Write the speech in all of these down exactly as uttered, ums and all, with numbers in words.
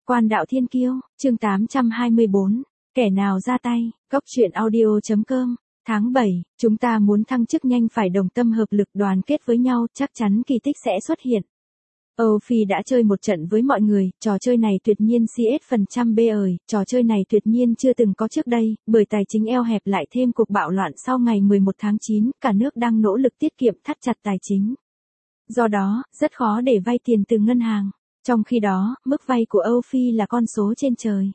Quan đạo thiên kiêu, chương tám trăm hai mươi bốn, kẻ nào ra tay, góc truyện audio chấm com, tháng bảy, chúng ta muốn thăng chức nhanh phải đồng tâm hợp lực đoàn kết với nhau, chắc chắn kỳ tích sẽ xuất hiện. Âu Phi đã chơi một trận với mọi người, trò chơi này tuyệt nhiên xê ét phần trăm B ời, trò chơi này tuyệt nhiên chưa từng có trước đây, bởi tài chính eo hẹp lại thêm cuộc bạo loạn sau ngày mười một tháng chín, cả nước đang nỗ lực tiết kiệm thắt chặt tài chính. Do đó, rất khó để vay tiền từ ngân hàng. Trong khi đó, mức vay của Âu Phi là con số trên trời.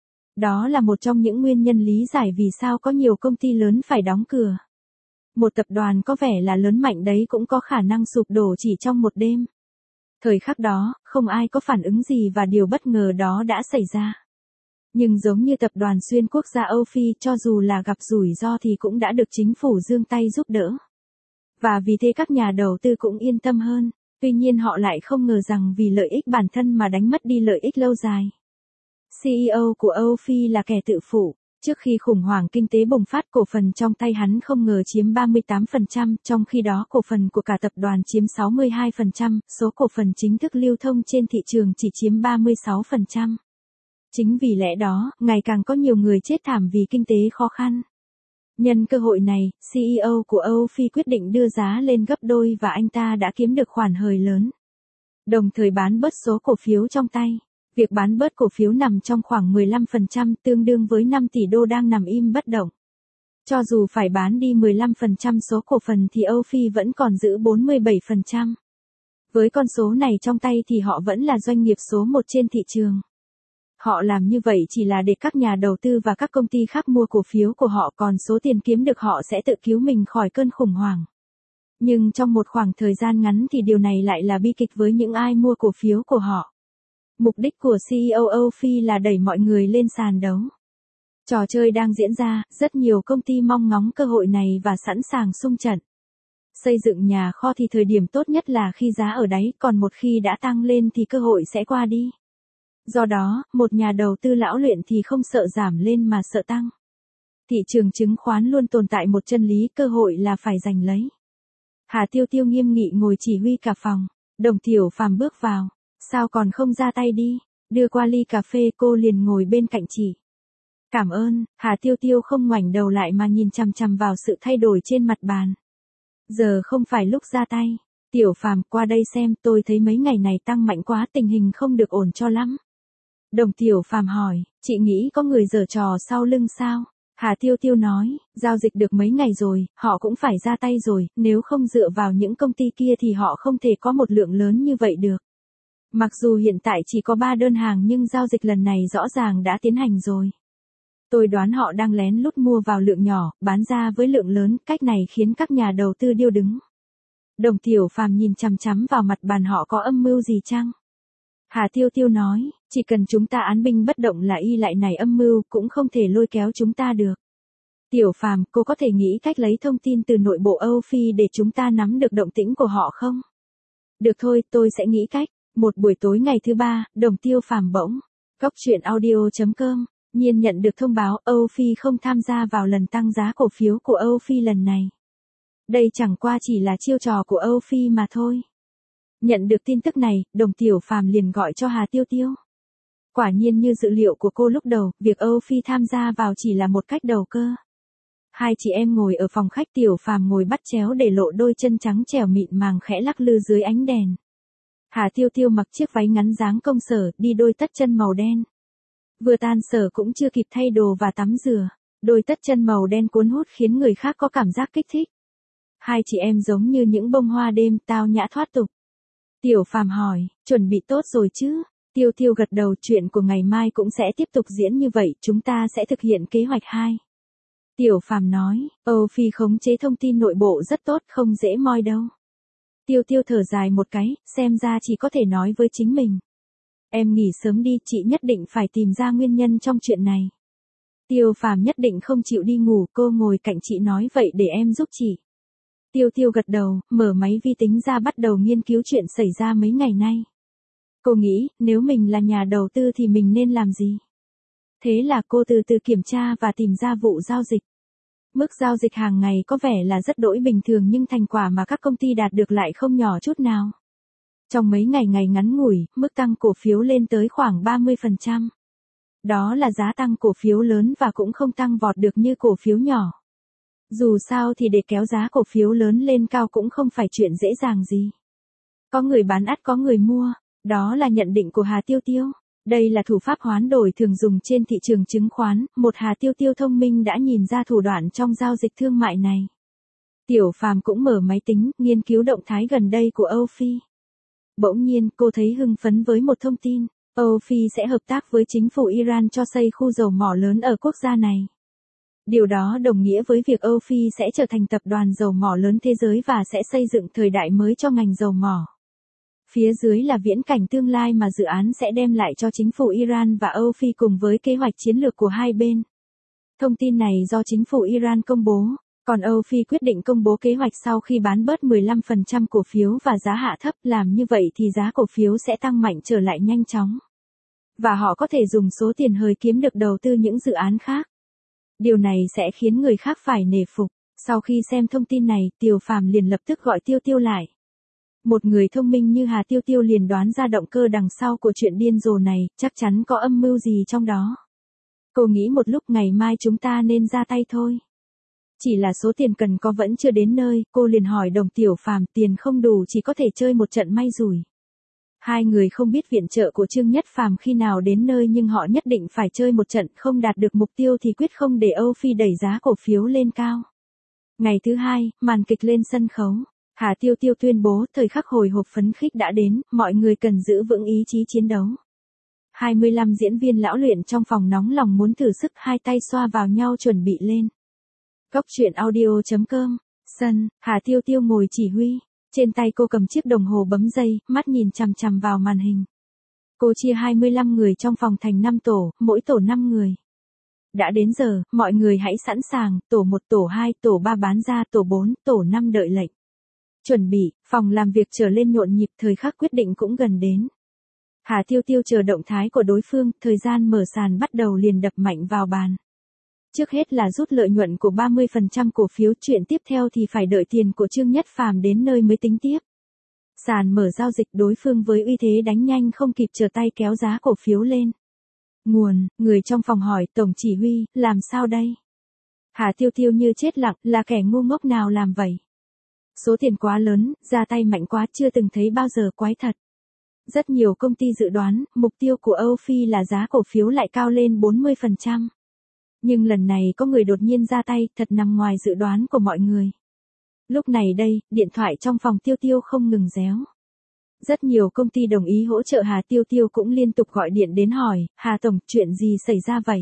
Đó là một trong những nguyên nhân lý giải vì sao có nhiều công ty lớn phải đóng cửa. Một tập đoàn có vẻ là lớn mạnh đấy cũng có khả năng sụp đổ chỉ trong một đêm. Thời khắc đó, không ai có phản ứng gì và điều bất ngờ đó đã xảy ra. Nhưng giống như tập đoàn xuyên quốc gia Âu Phi, cho dù là gặp rủi ro thì cũng đã được chính phủ giương tay giúp đỡ. Và vì thế các nhà đầu tư cũng yên tâm hơn. Tuy nhiên họ lại không ngờ rằng vì lợi ích bản thân mà đánh mất đi lợi ích lâu dài. xê e ô của Âu Phi là kẻ tự phụ. Trước khi khủng hoảng kinh tế bùng phát, cổ phần trong tay hắn không ngờ chiếm ba mươi tám phần trăm, trong khi đó cổ phần của cả tập đoàn chiếm sáu mươi hai phần trăm, số cổ phần chính thức lưu thông trên thị trường chỉ chiếm ba mươi sáu phần trăm. Chính vì lẽ đó, ngày càng có nhiều người chết thảm vì kinh tế khó khăn. Nhân cơ hội này, xê e ô của Âu Phi quyết định đưa giá lên gấp đôi và anh ta đã kiếm được khoản hời lớn. Đồng thời bán bớt số cổ phiếu trong tay. Việc bán bớt cổ phiếu nằm trong khoảng mười lăm phần trăm, tương đương với năm tỷ đô đang nằm im bất động. Cho dù phải bán đi mười lăm phần trăm số cổ phần thì Âu Phi vẫn còn giữ bốn mươi bảy phần trăm. Với con số này trong tay thì họ vẫn là doanh nghiệp số một trên thị trường. Họ làm như vậy chỉ là để các nhà đầu tư và các công ty khác mua cổ phiếu của họ, còn số tiền kiếm được họ sẽ tự cứu mình khỏi cơn khủng hoảng. Nhưng trong một khoảng thời gian ngắn thì điều này lại là bi kịch với những ai mua cổ phiếu của họ. Mục đích của xê e ô Âu Phi là đẩy mọi người lên sàn đấu. Trò chơi đang diễn ra, rất nhiều công ty mong ngóng cơ hội này và sẵn sàng xung trận. Xây dựng nhà kho thì thời điểm tốt nhất là khi giá ở đáy, còn một khi đã tăng lên thì cơ hội sẽ qua đi. Do đó, một nhà đầu tư lão luyện thì không sợ giảm lên mà sợ tăng. Thị trường chứng khoán luôn tồn tại một chân lý, cơ hội là phải giành lấy. Hà Tiêu Tiêu nghiêm nghị ngồi chỉ huy cả phòng. Đồng Tiểu Phàm bước vào. Sao còn không ra tay đi? Đưa qua ly cà phê, cô liền ngồi bên cạnh chị. Cảm ơn. Hà Tiêu Tiêu không ngoảnh đầu lại mà nhìn chằm chằm vào sự thay đổi trên mặt bàn. Giờ không phải lúc ra tay. Tiểu Phàm, qua đây xem, tôi thấy mấy ngày này tăng mạnh quá, tình hình không được ổn cho lắm. Đồng Tiểu Phàm hỏi, chị nghĩ có người giở trò sau lưng sao? Hà Tiêu Tiêu nói, giao dịch được mấy ngày rồi, họ cũng phải ra tay rồi, nếu không dựa vào những công ty kia thì họ không thể có một lượng lớn như vậy được. Mặc dù hiện tại chỉ có ba đơn hàng nhưng giao dịch lần này rõ ràng đã tiến hành rồi. Tôi đoán họ đang lén lút mua vào lượng nhỏ, bán ra với lượng lớn, cách này khiến các nhà đầu tư điêu đứng. Đồng Tiểu Phàm nhìn chằm chằm vào mặt bàn, họ có âm mưu gì chăng? Hà Tiêu Tiêu nói, chỉ cần chúng ta án binh bất động là y lại này âm mưu cũng không thể lôi kéo chúng ta được. Tiểu Phàm, cô có thể nghĩ cách lấy thông tin từ nội bộ Âu Phi để chúng ta nắm được động tĩnh của họ không? Được thôi, tôi sẽ nghĩ cách. Một buổi tối ngày thứ ba, Đồng Tiêu Phàm bỗng, góc truyện audio chấm com, nhiên nhận được thông báo Âu Phi không tham gia vào lần tăng giá cổ phiếu của Âu Phi lần này. Đây chẳng qua chỉ là chiêu trò của Âu Phi mà thôi. Nhận được tin tức này, Đồng Tiểu Phàm liền gọi cho Hà Tiêu Tiêu. Quả nhiên như dự liệu của cô lúc đầu, việc Âu Phi tham gia vào chỉ là một cách đầu cơ. Hai chị em ngồi ở phòng khách, Tiểu Phàm ngồi bắt chéo để lộ đôi chân trắng trẻo mịn màng khẽ lắc lư dưới ánh đèn. Hà Tiêu Tiêu mặc chiếc váy ngắn dáng công sở, đi đôi tất chân màu đen. Vừa tan sở cũng chưa kịp thay đồ và tắm rửa, đôi tất chân màu đen cuốn hút khiến người khác có cảm giác kích thích. Hai chị em giống như những bông hoa đêm, tao nhã thoát tục. Tiểu Phàm hỏi, chuẩn bị tốt rồi chứ? Tiêu Tiêu gật đầu, chuyện của ngày mai cũng sẽ tiếp tục diễn như vậy, chúng ta sẽ thực hiện kế hoạch hai. Tiểu Phàm nói, Âu Phi khống chế thông tin nội bộ rất tốt, không dễ moi đâu. Tiêu Tiêu thở dài một cái, xem ra chỉ có thể nói với chính mình. Em nghỉ sớm đi, chị nhất định phải tìm ra nguyên nhân trong chuyện này. Tiêu Phàm nhất định không chịu đi ngủ, cô ngồi cạnh chị nói vậy để em giúp chị. Tiêu Tiêu gật đầu, mở máy vi tính ra bắt đầu nghiên cứu chuyện xảy ra mấy ngày nay. Cô nghĩ, nếu mình là nhà đầu tư thì mình nên làm gì? Thế là cô từ từ kiểm tra và tìm ra vụ giao dịch. Mức giao dịch hàng ngày có vẻ là rất đỗi bình thường nhưng thành quả mà các công ty đạt được lại không nhỏ chút nào. Trong mấy ngày ngày ngắn ngủi, mức tăng cổ phiếu lên tới khoảng ba mươi phần trăm. Đó là giá tăng cổ phiếu lớn và cũng không tăng vọt được như cổ phiếu nhỏ. Dù sao thì để kéo giá cổ phiếu lớn lên cao cũng không phải chuyện dễ dàng gì. Có người bán ắt có người mua, đó là nhận định của Hà Tiêu Tiêu. Đây là thủ pháp hoán đổi thường dùng trên thị trường chứng khoán, một Hà Tiêu Tiêu thông minh đã nhìn ra thủ đoạn trong giao dịch thương mại này. Tiểu Phàm cũng mở máy tính, nghiên cứu động thái gần đây của Âu Phi. Bỗng nhiên cô thấy hưng phấn với một thông tin, Âu Phi sẽ hợp tác với chính phủ Iran cho xây khu dầu mỏ lớn ở quốc gia này. Điều đó đồng nghĩa với việc Âu Phi sẽ trở thành tập đoàn dầu mỏ lớn thế giới và sẽ xây dựng thời đại mới cho ngành dầu mỏ. Phía dưới là viễn cảnh tương lai mà dự án sẽ đem lại cho chính phủ Iran và Âu Phi cùng với kế hoạch chiến lược của hai bên. Thông tin này do chính phủ Iran công bố, còn Âu Phi quyết định công bố kế hoạch sau khi bán bớt mười lăm phần trăm cổ phiếu và giá hạ thấp, làm như vậy thì giá cổ phiếu sẽ tăng mạnh trở lại nhanh chóng. Và họ có thể dùng số tiền hời kiếm được đầu tư những dự án khác. Điều này sẽ khiến người khác phải nể phục. Sau khi xem thông tin này, Tiểu Phàm liền lập tức gọi Tiêu Tiêu lại. Một người thông minh như Hà Tiêu Tiêu liền đoán ra động cơ đằng sau của chuyện điên rồ này, chắc chắn có âm mưu gì trong đó. Cô nghĩ một lúc ngày mai chúng ta nên ra tay thôi. Chỉ là số tiền cần có vẫn chưa đến nơi, cô liền hỏi Đồng Tiểu Phàm, tiền không đủ chỉ có thể chơi một trận may rủi. Hai người không biết viện trợ của Trương Nhất Phàm khi nào đến nơi nhưng họ nhất định phải chơi một trận, không đạt được mục tiêu thì quyết không để Âu Phi đẩy giá cổ phiếu lên cao. Ngày thứ hai, màn kịch lên sân khấu. Hà Tiêu Tiêu tuyên bố thời khắc hồi hộp phấn khích đã đến, mọi người cần giữ vững ý chí chiến đấu. hai mươi lăm diễn viên lão luyện trong phòng nóng lòng muốn thử sức, hai tay xoa vào nhau chuẩn bị lên. Góc truyện audio chấm com, sân, Hà Tiêu Tiêu ngồi chỉ huy. Trên tay cô cầm chiếc đồng hồ bấm giây, mắt nhìn chằm chằm vào màn hình. Cô chia hai mươi lăm người trong phòng thành năm tổ, mỗi tổ năm người. Đã đến giờ, mọi người hãy sẵn sàng, tổ một, tổ hai, tổ ba bán ra, tổ bốn, tổ năm đợi lệnh. Chuẩn bị, phòng làm việc trở lên nhộn nhịp, thời khắc quyết định cũng gần đến. Hà Tiêu Tiêu chờ động thái của đối phương, thời gian mở sàn bắt đầu liền đập mạnh vào bàn. Trước hết là rút lợi nhuận của ba mươi phần trăm cổ phiếu, chuyện tiếp theo thì phải đợi tiền của Trương Nhất Phàm đến nơi mới tính tiếp. Sàn mở giao dịch, đối phương với uy thế đánh nhanh không kịp chờ tay kéo giá cổ phiếu lên. Nguồn, người trong phòng hỏi, Tổng chỉ huy, làm sao đây? Hà Tiêu Tiêu như chết lặng, là kẻ ngu ngốc nào làm vậy? Số tiền quá lớn, ra tay mạnh quá, chưa từng thấy bao giờ, quái thật. Rất nhiều công ty dự đoán, mục tiêu của Âu Phi là giá cổ phiếu lại cao lên bốn mươi phần trăm. Nhưng lần này có người đột nhiên ra tay, thật nằm ngoài dự đoán của mọi người. Lúc này đây, điện thoại trong phòng Tiêu Tiêu không ngừng réo. Rất nhiều công ty đồng ý hỗ trợ Hà Tiêu Tiêu cũng liên tục gọi điện đến hỏi, Hà Tổng, chuyện gì xảy ra vậy?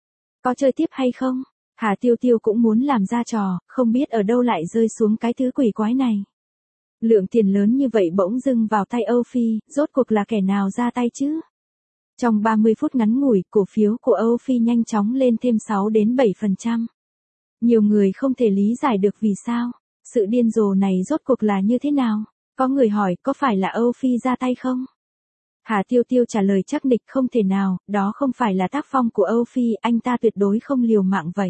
Có chơi tiếp hay không? Hà Tiêu Tiêu cũng muốn làm ra trò, không biết ở đâu lại rơi xuống cái thứ quỷ quái này. Lượng tiền lớn như vậy bỗng dưng vào tay Âu Phi, rốt cuộc là kẻ nào ra tay chứ? Trong ba mươi phút ngắn ngủi, cổ phiếu của Âu Phi nhanh chóng lên thêm sáu đến bảy phần trăm. Nhiều người không thể lý giải được vì sao, sự điên rồ này rốt cuộc là như thế nào? Có người hỏi, có phải là Âu Phi ra tay không? Hà Tiêu Tiêu trả lời chắc nịch, không thể nào, đó không phải là tác phong của Âu Phi, anh ta tuyệt đối không liều mạng vậy.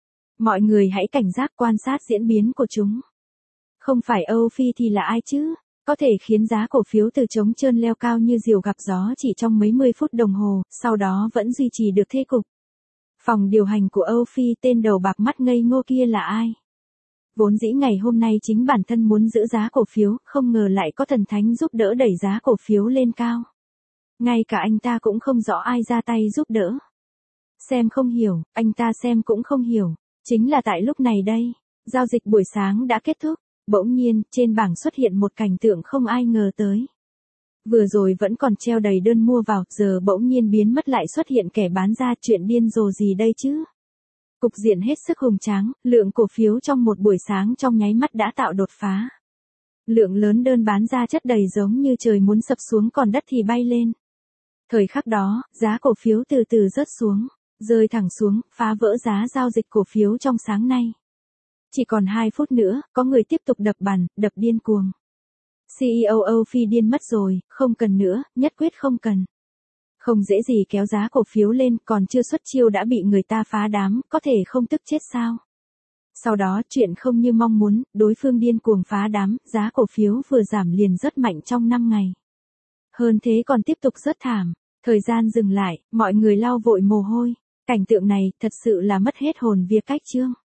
Mọi người hãy cảnh giác quan sát diễn biến của chúng. Không phải Âu Phi thì là ai chứ? Có thể khiến giá cổ phiếu từ trống trơn leo cao như diều gặp gió chỉ trong mấy mươi phút đồng hồ, sau đó vẫn duy trì được thế cục. Phòng điều hành của Âu Phi, tên đầu bạc mắt ngây ngô kia là ai? Vốn dĩ ngày hôm nay chính bản thân muốn giữ giá cổ phiếu, không ngờ lại có thần thánh giúp đỡ đẩy giá cổ phiếu lên cao. Ngay cả anh ta cũng không rõ ai ra tay giúp đỡ. Xem không hiểu, anh ta xem cũng không hiểu. Chính là tại lúc này đây, giao dịch buổi sáng đã kết thúc, bỗng nhiên, trên bảng xuất hiện một cảnh tượng không ai ngờ tới. Vừa rồi vẫn còn treo đầy đơn mua vào, giờ bỗng nhiên biến mất lại xuất hiện kẻ bán ra, chuyện điên rồ gì đây chứ? Cục diện hết sức hùng tráng, lượng cổ phiếu trong một buổi sáng trong nháy mắt đã tạo đột phá. Lượng lớn đơn bán ra chất đầy giống như trời muốn sập xuống còn đất thì bay lên. Thời khắc đó, giá cổ phiếu từ từ rớt xuống, rơi thẳng xuống, phá vỡ giá giao dịch cổ phiếu trong sáng nay. Chỉ còn hai phút nữa, có người tiếp tục đập bàn, đập điên cuồng. xê e ô Âu Phi điên mất rồi, không cần nữa, nhất quyết không cần. Không dễ gì kéo giá cổ phiếu lên, còn chưa xuất chiêu đã bị người ta phá đám, có thể không tức chết sao? Sau đó, chuyện không như mong muốn, đối phương điên cuồng phá đám, giá cổ phiếu vừa giảm liền rất mạnh trong năm ngày. Hơn thế còn tiếp tục rất thảm. Thời gian dừng lại, mọi người lau vội mồ hôi. Cảnh tượng này thật sự là mất hết hồn việc cách chương.